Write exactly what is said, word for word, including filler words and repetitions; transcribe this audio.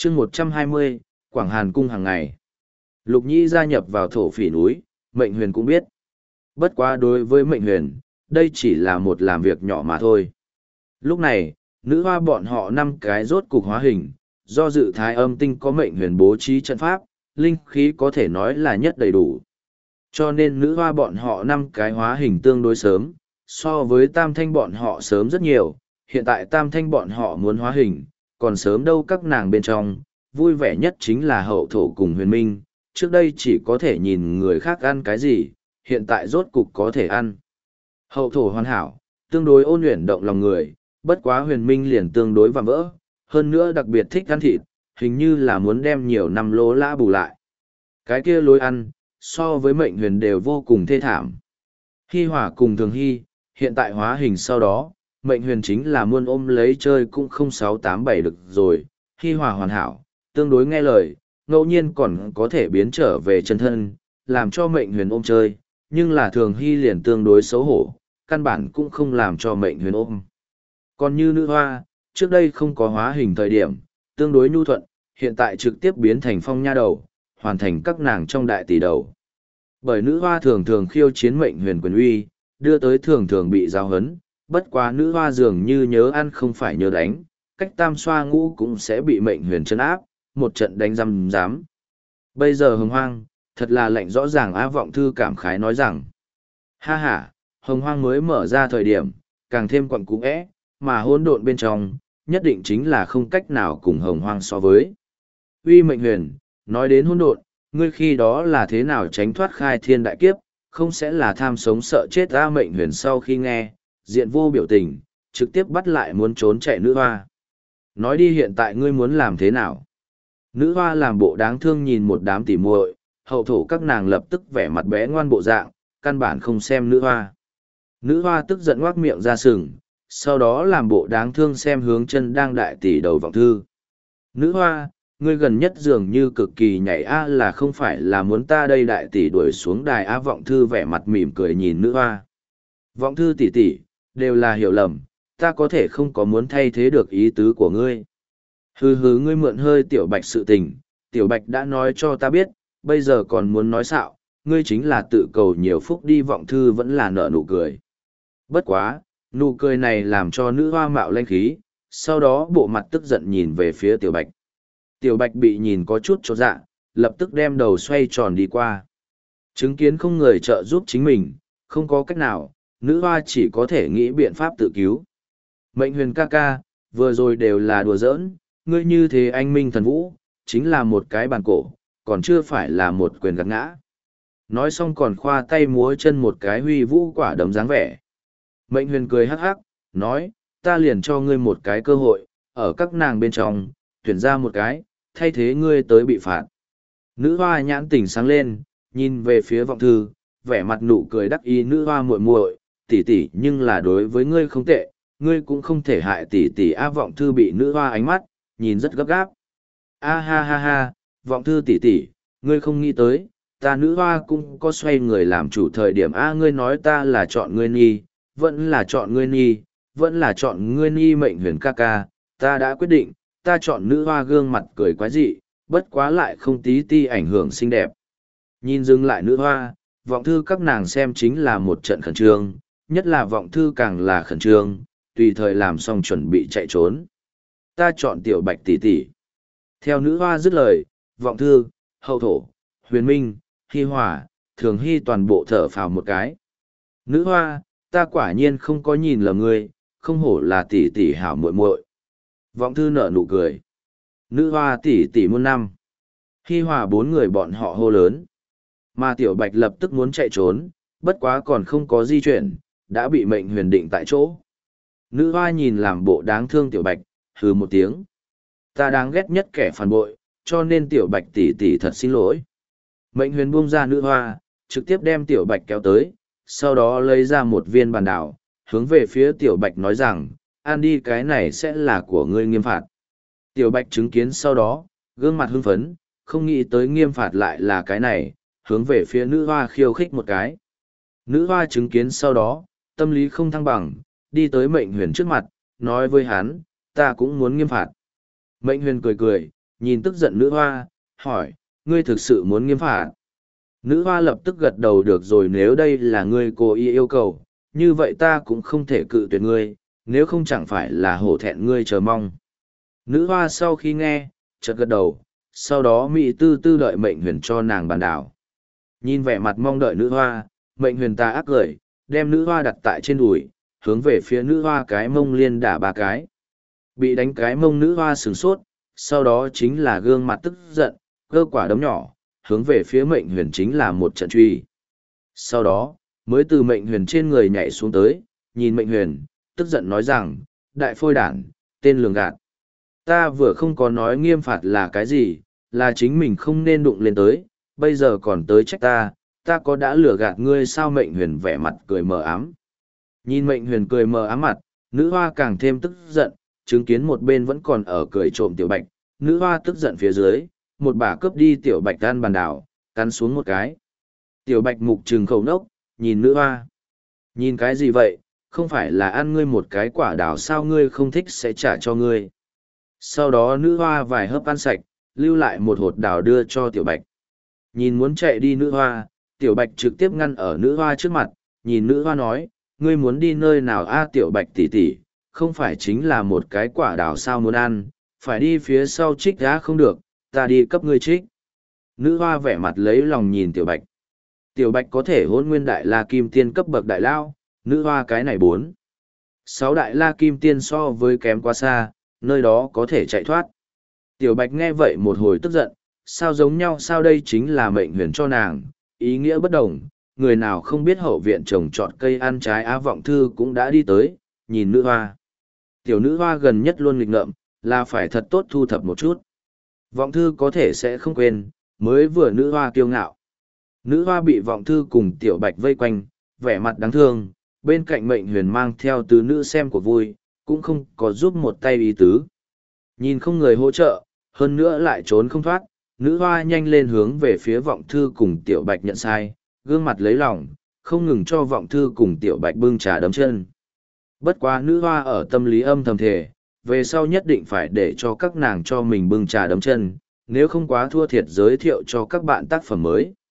chương một trăm hai mươi, Quảng Hàn Cung hàng ngày. Lục Nhĩ gia nhập vào thổ phỉ núi, Mệnh Huyền cũng biết. Bất quá đối với Mệnh Huyền, đây chỉ là một làm việc nhỏ mà thôi. Lúc này, nữ hoa bọn họ năm cái rốt cục hóa hình, do dự thái âm tinh có Mệnh Huyền bố trí trận pháp, linh khí có thể nói là nhất đầy đủ. Cho nên nữ hoa bọn họ năm cái hóa hình tương đối sớm, so với tam thanh bọn họ sớm rất nhiều. Hiện tại tam thanh bọn họ muốn hóa hình, còn sớm đâu các nàng bên trong, vui vẻ nhất chính là hậu thổ cùng huyền minh, trước đây chỉ có thể nhìn người khác ăn cái gì, hiện tại rốt cục có thể ăn. Hậu thổ hoàn hảo, tương đối ôn luyện động lòng người, bất quá huyền minh liền tương đối vạm vỡ, hơn nữa đặc biệt thích ăn thịt, hình như là muốn đem nhiều năm lỗ lã bù lại. Cái kia lối ăn, so với Mệnh Huyền đều vô cùng thê thảm. Hi Hỏa cùng Thường Hy, hiện tại hóa hình sau đó, Mệnh Huyền chính là muốn ôm lấy chơi cũng không sáu tám bảy được rồi. Hi Hỏa hoàn hảo, tương đối nghe lời, ngẫu nhiên còn có thể biến trở về chân thân, làm cho Mệnh Huyền ôm chơi, nhưng là Thường Hy liền tương đối xấu hổ, căn bản cũng không làm cho Mệnh Huyền ôm. Còn như nữ hoa, trước đây không có hóa hình thời điểm, tương đối nhu thuận, hiện tại trực tiếp biến thành phong nha đầu, hoàn thành các nàng trong đại tỷ đầu. Bởi nữ hoa thường thường khiêu chiến Mệnh Huyền quyền uy, đưa tới thường thường bị giao hấn, bất quá nữ hoa dường như nhớ ăn không phải nhớ đánh, cách tam xoa ngũ cũng sẽ bị Mệnh Huyền trấn áp, một trận đánh răm dám. Bây giờ Hồng Hoang, thật là lệnh rõ ràng. Á Vọng Thư cảm khái nói rằng, ha ha, Hồng Hoang mới mở ra thời điểm, càng thêm quặng cũ ẽ, mà hỗn độn bên trong, nhất định chính là không cách nào cùng Hồng Hoang so với. Uy Mệnh Huyền, nói đến hỗn độn, ngươi khi đó là thế nào tránh thoát khai thiên đại kiếp, không sẽ là tham sống sợ chết ra? Mệnh Huyền sau khi nghe, diện vô biểu tình, trực tiếp bắt lại muốn trốn chạy nữ hoa. Nói đi, hiện tại ngươi muốn làm thế nào? Nữ hoa làm bộ đáng thương nhìn một đám tỉ muội, hậu thổ các nàng lập tức vẻ mặt bé ngoan bộ dạng, căn bản không xem nữ hoa. Nữ hoa tức giận ngoác miệng ra sừng, sau đó làm bộ đáng thương xem hướng chân đang đại tỷ đầu Vọng Thư. Nữ hoa, ngươi gần nhất dường như cực kỳ nhảy a, là không phải là muốn ta đây đại tỷ đuổi xuống đài a? Vọng Thư vẻ mặt mỉm cười nhìn nữ hoa. Vọng Thư tỷ tỷ, đều là hiểu lầm, ta có thể không có muốn thay thế được ý tứ của ngươi. Hừ hừ, ngươi mượn hơi Tiểu Bạch sự tình, Tiểu Bạch đã nói cho ta biết, bây giờ còn muốn nói xạo, ngươi chính là tự cầu nhiều phúc đi. Vọng Thư vẫn là nở nụ cười. Bất quá, nụ cười này làm cho nữ hoa mạo lanh khí, sau đó bộ mặt tức giận nhìn về phía Tiểu Bạch. Tiểu Bạch bị nhìn có chút chột dạ, lập tức đem đầu xoay tròn đi qua. Chứng kiến không người trợ giúp chính mình, không có cách nào, nữ hoa chỉ có thể nghĩ biện pháp tự cứu. Mệnh Huyền ca ca, vừa rồi đều là đùa giỡn, ngươi như thế anh minh thần vũ, chính là một cái bàn cổ, còn chưa phải là một quyền gạt ngã. Nói xong còn khoa tay múa chân một cái huy vũ quả đấm dáng vẻ. Mệnh Huyền cười hắc hắc, nói, ta liền cho ngươi một cái cơ hội, ở các nàng bên trong, tuyển ra một cái, thay thế ngươi tới bị phạt. Nữ hoa nhãn tỉnh sáng lên, nhìn về phía Vọng Thư, vẻ mặt nụ cười đắc ý. Nữ hoa muội muội, tỷ tỷ nhưng là đối với ngươi không tệ, ngươi cũng không thể hại tỷ tỷ a. Vọng Thư bị nữ hoa ánh mắt nhìn rất gấp gáp. A ha ha ha, Vọng Thư tỷ tỷ, ngươi không nghĩ tới, ta nữ hoa cũng có xoay người làm chủ thời điểm a. Ngươi nói ta là chọn ngươi nhi, vẫn là chọn ngươi nhi, vẫn là chọn ngươi nhi. Mệnh Huyền ca ca, ta đã quyết định, ta chọn nữ hoa. Gương mặt cười quái dị, bất quá lại không tí ti ảnh hưởng xinh đẹp. Nhìn dừng lại nữ hoa, Vọng Thư các nàng xem chính là một trận khẩn trương, nhất là Vọng Thư càng là khẩn trương, tùy thời làm xong chuẩn bị chạy trốn. Ta chọn Tiểu Bạch tỷ tỷ. Theo nữ hoa dứt lời, Vọng Thư, hậu thổ, huyền minh, Hi Hỏa, Thường Hy toàn bộ thở phào một cái. Nữ hoa, ta quả nhiên không có nhìn lầm ngươi, không hổ là tỷ tỷ hảo muội muội. Vọng Thư nở nụ cười. Nữ hoa tỷ tỷ muôn năm. Hi Hỏa bốn người bọn họ hô lớn. Mà Tiểu Bạch lập tức muốn chạy trốn, bất quá còn không có di chuyển, đã bị Mệnh Huyền định tại chỗ. Nữ hoa nhìn làm bộ đáng thương Tiểu Bạch, hừ một tiếng. Ta đáng ghét nhất kẻ phản bội, cho nên Tiểu Bạch tỷ tỷ thật xin lỗi. Mệnh Huyền buông ra nữ hoa, trực tiếp đem Tiểu Bạch kéo tới, sau đó lấy ra một viên bàn đảo, hướng về phía Tiểu Bạch nói rằng, ăn đi, cái này sẽ là của ngươi nghiêm phạt. Tiểu Bạch chứng kiến sau đó, gương mặt hưng phấn, không nghĩ tới nghiêm phạt lại là cái này, hướng về phía nữ hoa khiêu khích một cái. Nữ hoa chứng kiến sau đó, tâm lý không thăng bằng, đi tới Mệnh Huyền trước mặt, nói với hắn, ta cũng muốn nghiêm phạt. Mệnh Huyền cười cười, nhìn tức giận nữ hoa, hỏi, ngươi thực sự muốn nghiêm phạt? Nữ hoa lập tức gật đầu được rồi, nếu đây là ngươi cố ý yêu cầu, như vậy ta cũng không thể cự tuyệt ngươi, nếu không chẳng phải là hổ thẹn ngươi chờ mong. Nữ hoa sau khi nghe, chợt gật đầu, sau đó Mỹ tư tư đợi mệnh huyền cho nàng bàn đảo. Nhìn vẻ mặt mong đợi nữ hoa, mệnh huyền ta ác cười, đem nữ hoa đặt tại trên đùi, hướng về phía nữ hoa cái mông liên đả ba cái. Bị đánh cái mông nữ hoa sửng sốt, sau đó chính là gương mặt tức giận, cơ quả đấm nhỏ, hướng về phía mệnh huyền chính là một trận truy. Sau đó, mới từ mệnh huyền trên người nhảy xuống tới, nhìn mệnh huyền, tức giận nói rằng, đại phôi đản, tên lường gạt. Ta vừa không có nói nghiêm phạt là cái gì, là chính mình không nên đụng lên tới, bây giờ còn tới trách ta, ta có đã lừa gạt ngươi sao? Mệnh huyền vẻ mặt cười mờ ám. Nhìn mệnh huyền cười mờ ám mặt, nữ hoa càng thêm tức giận, chứng kiến một bên vẫn còn ở cười trộm tiểu bạch, nữ hoa tức giận phía dưới, một bà cướp đi tiểu bạch gan bàn đảo, cắn xuống một cái. Tiểu bạch mục trừng khẩu nốc, nhìn nữ hoa. Nhìn cái gì vậy, không phải là ăn ngươi một cái quả đào sao, ngươi không thích sẽ trả cho ngươi. Sau đó nữ hoa vài hớp ăn sạch, lưu lại một hột đào đưa cho tiểu bạch. Nhìn muốn chạy đi nữ hoa, tiểu bạch trực tiếp ngăn ở nữ hoa trước mặt, nhìn nữ hoa nói, ngươi muốn đi nơi nào a? Tiểu bạch tỷ tỷ, không phải chính là một cái quả đào sao muốn ăn, phải đi phía sau trích ra không được, ta đi cấp ngươi trích. Nữ hoa vẻ mặt lấy lòng nhìn tiểu bạch. Tiểu bạch có thể hôn nguyên đại la kim tiên cấp bậc đại lao, nữ hoa cái này bốn. Sáu đại la kim tiên so với kém quá xa, nơi đó có thể chạy thoát. Tiểu bạch nghe vậy một hồi tức giận, sao giống nhau sao, đây chính là mệnh huyền cho nàng, ý nghĩa bất đồng, người nào không biết hậu viện trồng trọt cây ăn trái á. Vọng thư cũng đã đi tới, nhìn nữ hoa. Tiểu nữ hoa gần nhất luôn nghịch ngợm, là phải thật tốt thu thập một chút. Vọng thư có thể sẽ không quên, mới vừa nữ hoa kiêu ngạo. Nữ hoa bị vọng thư cùng tiểu bạch vây quanh, vẻ mặt đáng thương, bên cạnh mệnh huyền mang theo tứ nữ xem của vui, cũng không có giúp một tay ý tứ. Nhìn không người hỗ trợ, hơn nữa lại trốn không thoát, nữ hoa nhanh lên hướng về phía vọng thư cùng tiểu bạch nhận sai, gương mặt lấy lòng, không ngừng cho vọng thư cùng tiểu bạch bưng trà đấm chân. Bất quá nữ hoa ở tâm lý âm thầm thề, về sau nhất định phải để cho các nàng cho mình bưng trà đấm chân, nếu không quá thua thiệt giới thiệu cho các bạn tác phẩm mới.